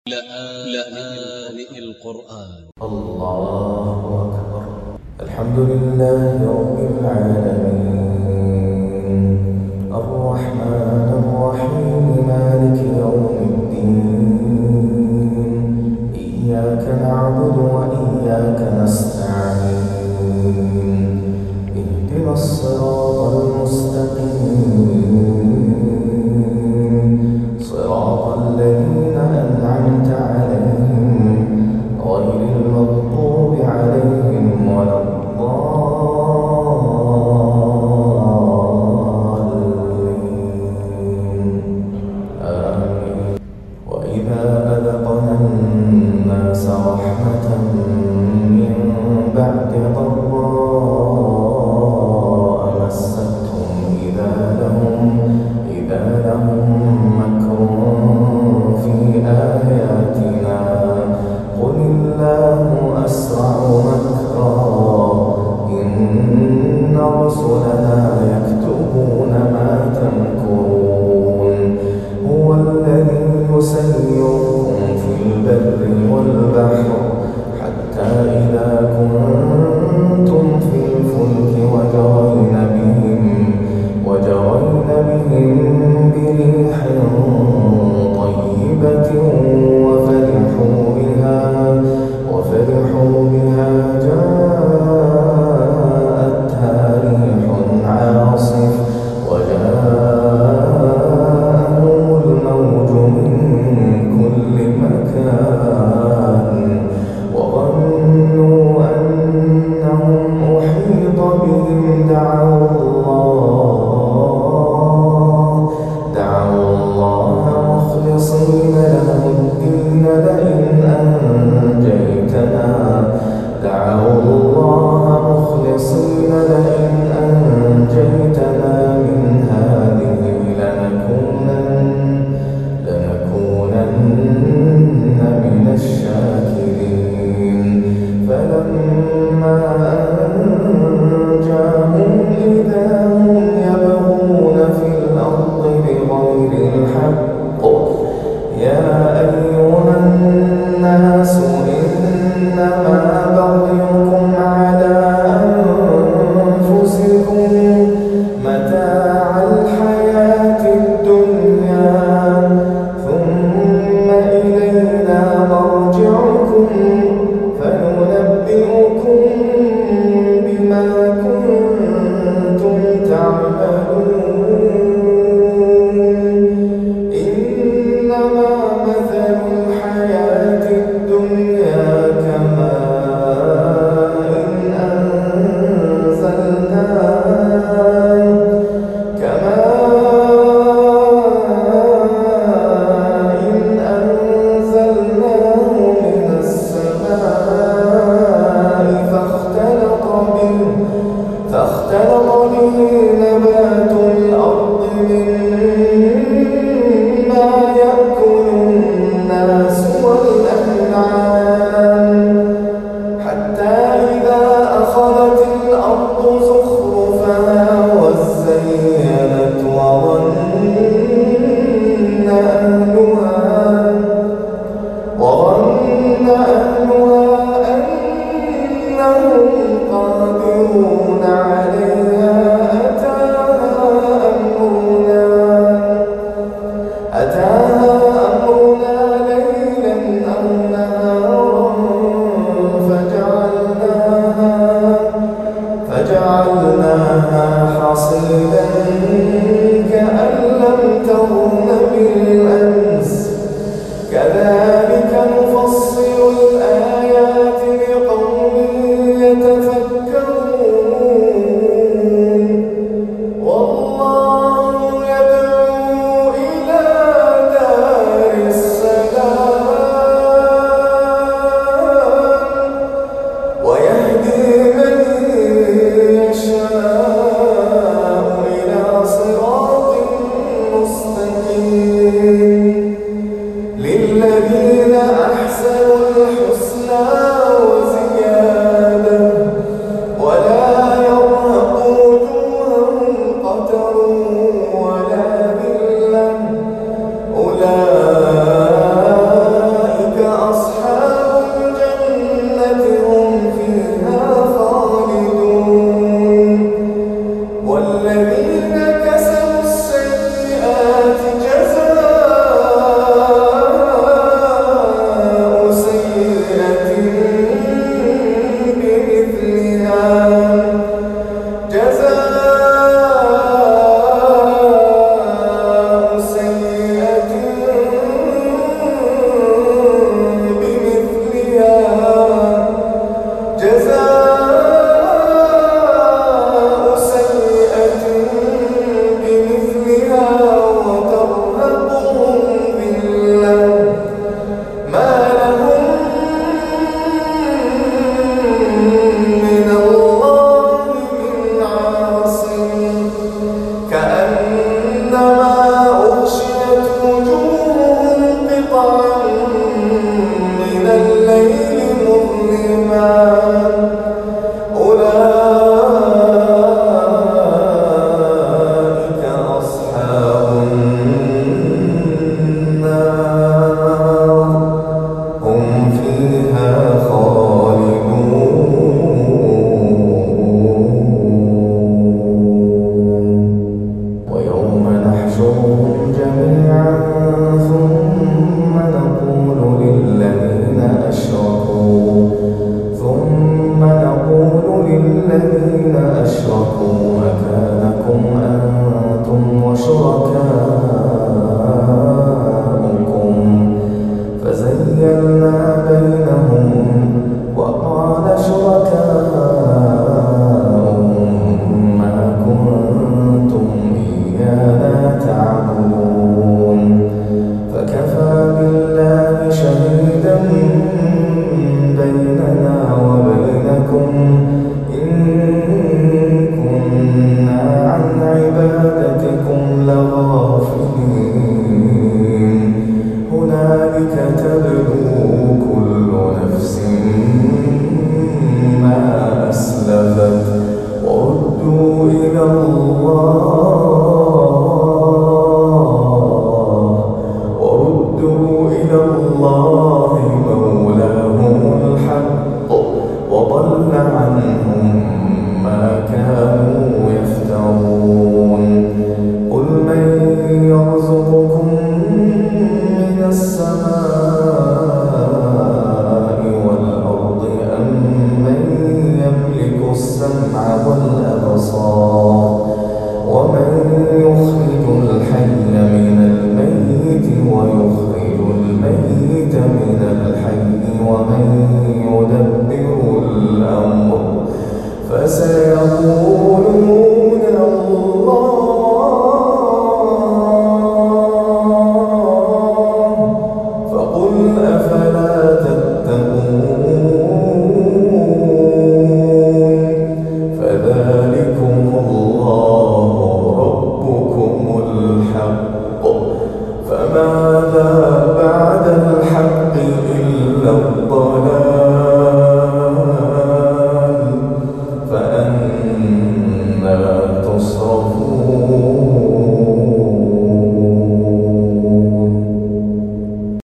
لآن القرآن. الله أكبر. الحمد لله رب العالمين، الرحمن الرحيم، مالك يوم الدين، إياك نعبد وإياك نستعين، اهدنا الصراط المستقيم، صراط الذين أنعمت عليهم غير المغضوب عليهم ولا الضالين، آمين. وإذا أذقنا الناس رحمة من بعد ضراء مستهم إذا لهم مكر في آياتنا، قل الله أسرع مكرا، إن رسلنا يكتبون ما تمكرون. هو الذي يسيركم في البر والبحر حتى إذا كنتم في الفلك وجرين بهم بريح طيبة وفرحوا بها جاءتها ريح عاصف وجاءهم الموج من كل مكان وظنوا أنهم أحيط بهم دعوا الله مخلصين له الدين لئن أنجيتنا من هذه لنكونن من الشاكرين. فلما أنجاهم إذا هم يبغون في الأرض بغير الحق. يا أيها الناس إنما بغيكم على أنفسكم متاع الحياة الدنيا ثم إلينا مرجعكم فننبئكم بما كنتم تعملون. إنما مثل الحياة الدنيا كماء أنزلناه من السماء فاختلط به نبات الأرض مما يأكل الناس والأنعام حتى إذا أخذت الأرض زخرفها وزينت وظن أهلها أنهم قادرون عليها أتاها أمرنا ليلا أو نهارا فجعلناها حصيدا كأن لم تغن بالأمس. كذلك نفصل الآيات لقوم يتفكرون. والله يدعو إلى دار السلام ويهدي من يشاء إلى صراط مستقيم. للذين أحسنوا زينا بينهم وقال شركاؤهم ما كنتم إيانا تعبدون فكفى بالله شهيدا بيننا وبينكم إن كنا عن عبادتكم لغافلين هنالك تبلو كل نفس ما أسلفت وردوا إلى الله مولاهم الحق وضل عنهم ما كانوا يفترون قل من يرزقكم من السماء والأرض أم من يملك السمع والأبصار ومن يخرج الحي من الميت ويخرج الميت من الحي ومن يدبر الأمر فسيقولون الله